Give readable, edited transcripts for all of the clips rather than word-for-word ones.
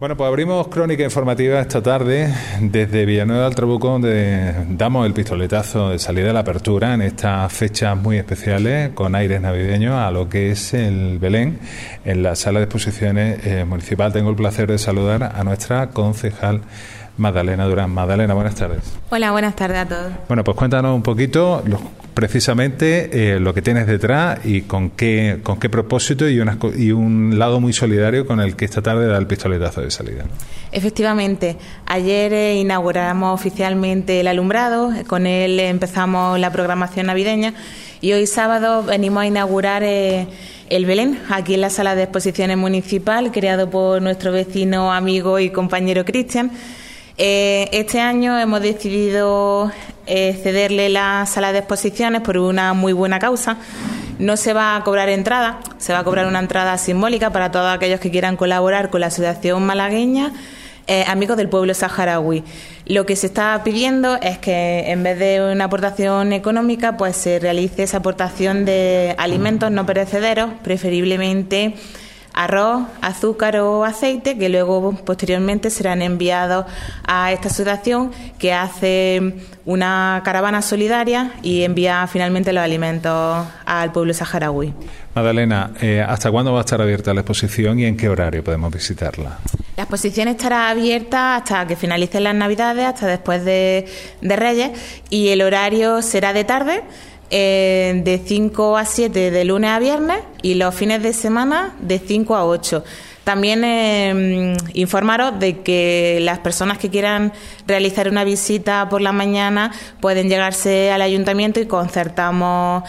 Bueno, pues abrimos crónica informativa esta tarde desde Villanueva del Trabuco, donde damos el pistoletazo de salida de la apertura en estas fechas muy especiales, con aires navideños, a lo que es el Belén en la sala de exposiciones municipal. Tengo el placer de saludar a nuestra concejal Magdalena Durán. Magdalena, buenas tardes. Hola, buenas tardes a todos. Bueno, pues cuéntanos un poquito precisamente lo que tienes detrás y con qué propósito y un lado muy solidario con el que esta tarde da el pistoletazo de salida, ¿no? Efectivamente, ayer inauguramos oficialmente el alumbrado, con él empezamos la programación navideña y hoy sábado venimos a inaugurar el Belén, aquí en la sala de exposiciones municipal, creado por nuestro vecino, amigo y compañero Cristian. Este año hemos decidido cederle la sala de exposiciones por una muy buena causa. No se va a cobrar entrada, se va a cobrar una entrada simbólica para todos aquellos que quieran colaborar con la asociación malagueña Amigos del Pueblo Saharaui. Lo que se está pidiendo es que en vez de una aportación económica, pues se realice esa aportación de alimentos no perecederos, preferiblemente arroz, azúcar o aceite, que luego posteriormente serán enviados a esta asociación que hace una caravana solidaria y envía finalmente los alimentos al pueblo saharaui. Magdalena, ¿hasta cuándo va a estar abierta la exposición y en qué horario podemos visitarla? La exposición estará abierta hasta que finalicen las Navidades, hasta después de Reyes, y el horario será de tarde, de 5 a 7 de lunes a viernes, y los fines de semana de 5 a 8. También informaros de que las personas que quieran realizar una visita por la mañana pueden llegarse al ayuntamiento y concertamos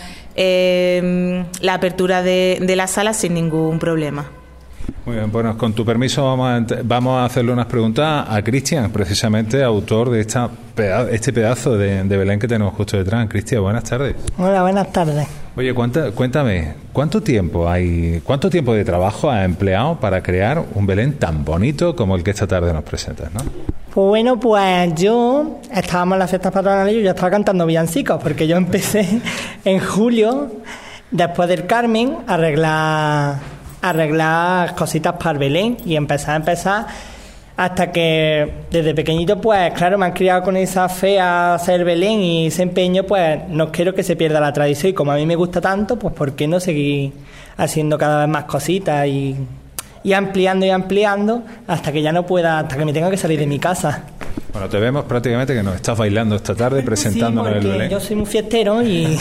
la apertura de la sala sin ningún problema. Muy bien, bueno, con tu permiso vamos a hacerle unas preguntas a Cristian, precisamente autor de este pedazo de Belén que tenemos justo detrás. Cristian, buenas tardes. Hola, buenas tardes. Oye, cuéntame, ¿cuánto tiempo de trabajo has empleado para crear un Belén tan bonito como el que esta tarde nos presentas, ¿no? Pues bueno, estábamos en las fiestas patronales y yo ya estaba cantando villancicos, porque yo empecé en julio, después del Carmen, a arreglar cositas para el Belén y empezar hasta que desde pequeñito, pues claro, me han criado con esa fe a hacer Belén y ese empeño, pues no quiero que se pierda la tradición, y como a mí me gusta tanto, pues ¿por qué no seguir haciendo cada vez más cositas y ampliando hasta que ya no pueda, hasta que me tenga que salir de mi casa? Bueno, te vemos prácticamente que nos estás bailando esta tarde presentándonos el Belén. Yo soy muy fiestero y...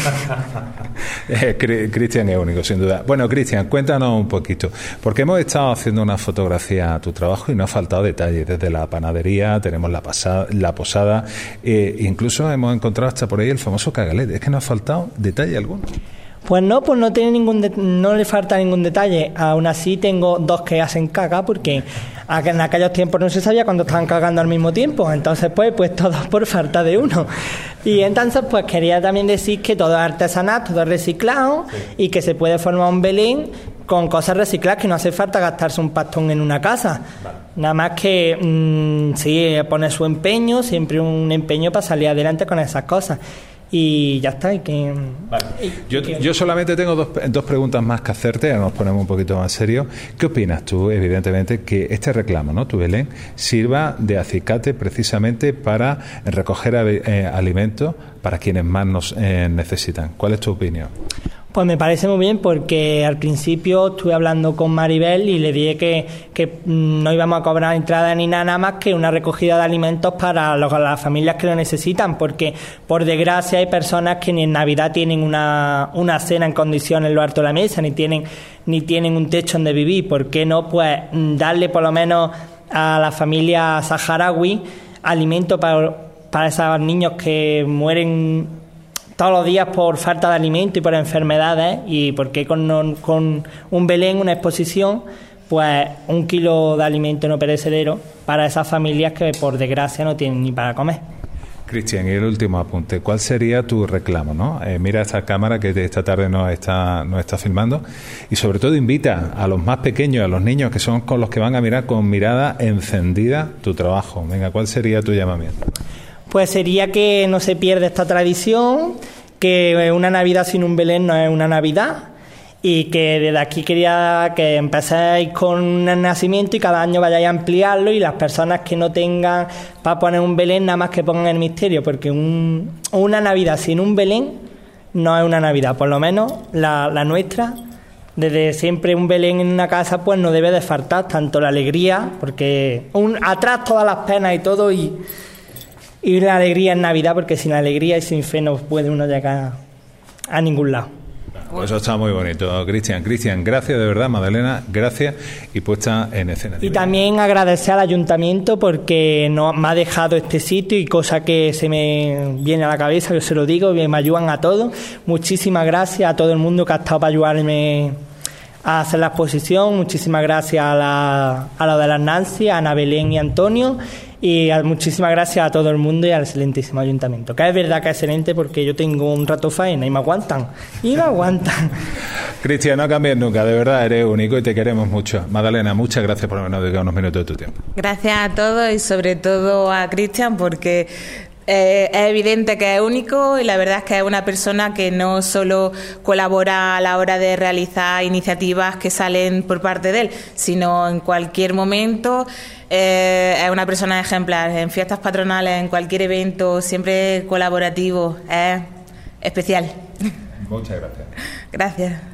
Cristian es único, sin duda. Bueno, Cristian, cuéntanos un poquito, porque hemos estado haciendo una fotografía a tu trabajo y no ha faltado detalle. Desde la panadería, tenemos la posada, incluso hemos encontrado hasta por ahí el famoso cagalete. ¿Es que no ha faltado detalle alguno? Pues no tiene no le falta ningún detalle. Aún así tengo dos que hacen caca, porque en aquellos tiempos no se sabía cuándo estaban cagando al mismo tiempo, entonces pues todos por falta de uno. Y entonces pues quería también decir que todo es artesanal, todo es reciclado, sí, y que se puede formar un Belén con cosas recicladas, que no hace falta gastarse un pastón en una casa. Vale. Nada más que sí, poner su empeño, siempre un empeño para salir adelante con esas cosas. Y ya está. Vale. Yo solamente tengo dos preguntas más que hacerte, ahora nos ponemos un poquito más serios. ¿Qué opinas tú, evidentemente, que este reclamo, ¿no, tu Belén, sirva de acicate precisamente para recoger alimentos para quienes más nos necesitan? ¿Cuál es tu opinión? Pues me parece muy bien, porque al principio estuve hablando con Maribel y le dije que no íbamos a cobrar entrada ni nada más que una recogida de alimentos para las familias que lo necesitan, porque por desgracia hay personas que ni en Navidad tienen una cena en condiciones en lo alto de la mesa, ni tienen un techo donde vivir. ¿Por qué no pues darle por lo menos a la familia saharaui alimento para esos niños que mueren todos los días por falta de alimento y por enfermedades? Y porque con un Belén, una exposición, pues 1 kilo de alimento no perecedero para esas familias que por desgracia no tienen ni para comer. Cristian, y el último apunte, ¿cuál sería tu reclamo, no? Mira esta cámara que esta tarde nos está filmando, y sobre todo invita a los más pequeños, a los niños, que son con los que van a mirar con mirada encendida tu trabajo. Venga, ¿cuál sería tu llamamiento? Pues sería que no se pierda esta tradición, que una Navidad sin un Belén no es una Navidad, y que desde aquí quería que empecéis con el nacimiento y cada año vayáis a ampliarlo, y las personas que no tengan para poner un Belén, nada más que pongan el misterio, porque una Navidad sin un Belén no es una Navidad, por lo menos la nuestra. Desde siempre un Belén en una casa pues no debe de faltar tanto la alegría, porque atrás todas las penas y todo, y la alegría en Navidad, porque sin alegría y sin fe no puede uno llegar a ningún lado. Pues eso está muy bonito, Cristian, gracias de verdad, Madalena, gracias, y puesta en escena. Y también agradecer al ayuntamiento porque me ha dejado este sitio, y cosa que se me viene a la cabeza, yo se lo digo, me ayudan a todos. Muchísimas gracias a todo el mundo que ha estado para ayudarme a hacer la exposición. Muchísimas gracias a lo de las Nancy, a Ana Belén y Antonio, y muchísimas gracias a todo el mundo y al excelentísimo ayuntamiento, que es verdad que es excelente, porque yo tengo un rato faena y me aguantan. Cristian, no cambies nunca, de verdad eres único y te queremos mucho. Madalena, muchas gracias por habernos dedicado unos minutos de tu tiempo. Gracias a todos y sobre todo a Cristian, porque es evidente que es único, y la verdad es que es una persona que no solo colabora a la hora de realizar iniciativas que salen por parte de él, sino en cualquier momento. Es una persona ejemplar en fiestas patronales, en cualquier evento, siempre colaborativo, es especial. Muchas gracias. Gracias.